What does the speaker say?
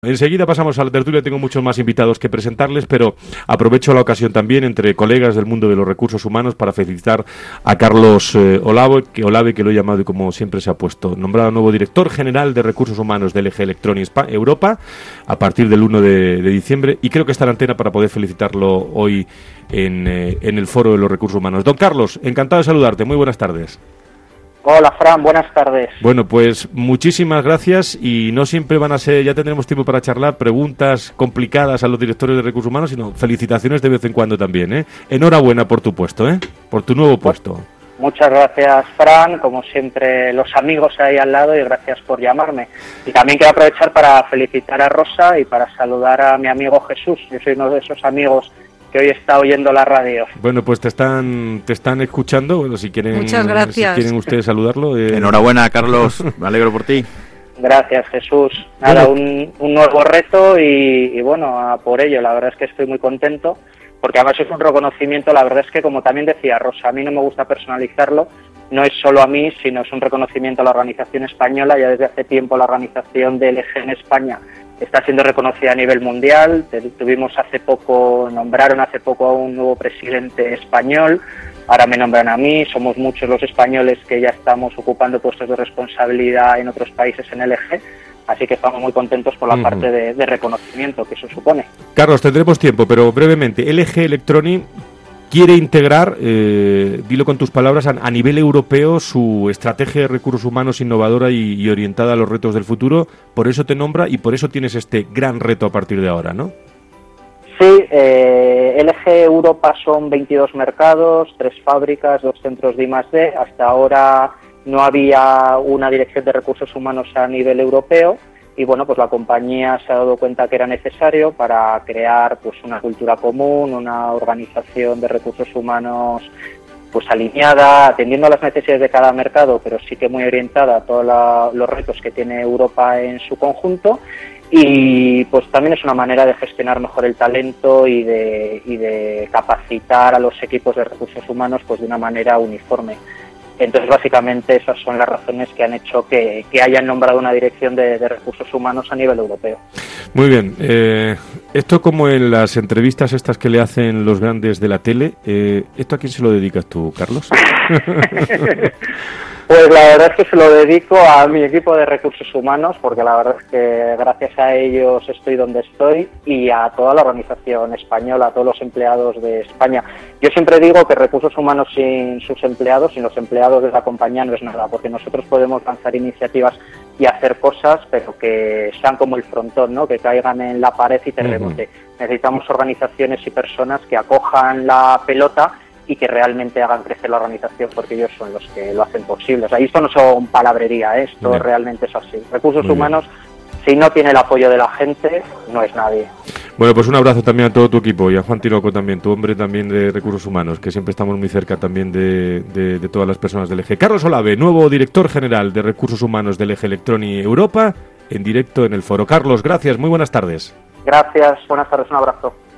Enseguida pasamos a la tertulia, tengo muchos más invitados que presentarles, pero aprovecho la ocasión también entre colegas del mundo de los recursos humanos para felicitar a Carlos Olave, que lo he llamado y como siempre se ha puesto, nombrado nuevo director general de recursos humanos del LG Electronics Europa a partir del 1 de diciembre, y creo que está en antena para poder felicitarlo hoy en el Foro de los Recursos Humanos. Don Carlos, encantado de saludarte, muy buenas tardes. Hola, Fran, buenas tardes. Bueno, pues muchísimas gracias, y no siempre van a ser, ya tendremos tiempo para charlar, preguntas complicadas a los directores de recursos humanos, sino felicitaciones de vez en cuando también, ¿eh? Enhorabuena por tu puesto, por tu nuevo puesto. Muchas gracias, Fran, como siempre los amigos ahí al lado, y gracias por llamarme. Y también quiero aprovechar para felicitar a Rosa y para saludar a mi amigo Jesús. Yo soy uno de esos amigos que hoy está oyendo la radio. Bueno, pues te están escuchando. Bueno, si quieren, muchas gracias. Si quieren ustedes saludarlo. Enhorabuena, Carlos. Me alegro por ti. Gracias, Jesús. Nada, un nuevo reto y bueno, a por ello. La verdad es que estoy muy contento, porque además es un reconocimiento. La verdad es que, como también decía Rosa, a mí no me gusta personalizarlo. No es solo a mí, sino es un reconocimiento a la organización española. Ya desde hace tiempo la organización de LG en España está siendo reconocida a nivel mundial. Nombraron hace poco a un nuevo presidente español, ahora me nombran a mí. Somos muchos los españoles que ya estamos ocupando puestos de responsabilidad en otros países en LG, así que estamos muy contentos por la parte de reconocimiento que eso supone. Carlos, tendremos tiempo, pero brevemente, LG Electronics quiere integrar, dilo con tus palabras, a nivel europeo su estrategia de recursos humanos innovadora y orientada a los retos del futuro. Por eso te nombra y por eso tienes este gran reto a partir de ahora, ¿no? Sí, LG Europa son 22 mercados, 3 fábricas, 2 centros de I+D. Hasta ahora no había una dirección de recursos humanos a nivel europeo. Y bueno, pues la compañía se ha dado cuenta que era necesario para crear pues una cultura común, una organización de recursos humanos pues alineada, atendiendo a las necesidades de cada mercado, pero sí que muy orientada a todos los retos que tiene Europa en su conjunto. Y pues también es una manera de gestionar mejor el talento y de capacitar a los equipos de recursos humanos pues de una manera uniforme. Entonces, básicamente, esas son las razones que han hecho que hayan nombrado una dirección de recursos humanos a nivel europeo. Muy bien. Esto, como en las entrevistas estas que le hacen los grandes de la tele, ¿esto a quién se lo dedicas tú, Carlos? Pues la verdad es que se lo dedico a mi equipo de recursos humanos, porque la verdad es que gracias a ellos estoy donde estoy, y a toda la organización española, a todos los empleados de España. Yo siempre digo que recursos humanos sin sus empleados, sin los empleados de la compañía, no es nada, porque nosotros podemos lanzar iniciativas y hacer cosas, pero que sean como el frontón, ¿no? Que caigan en la pared y te rebote. Necesitamos organizaciones y personas que acojan la pelota y que realmente hagan crecer la organización, porque ellos son los que lo hacen posible. O sea, esto no son palabrería, esto realmente es así. Recursos humanos, si no tiene el apoyo de la gente, no es nadie. Bueno, pues un abrazo también a todo tu equipo y a Juan Tinoco también, tu hombre también de recursos humanos, que siempre estamos muy cerca también de todas las personas del LG. Carlos Olave, nuevo director general de recursos humanos del LG Electronics Europa, en directo en el foro. Carlos, gracias, muy buenas tardes. Gracias, buenas tardes, un abrazo.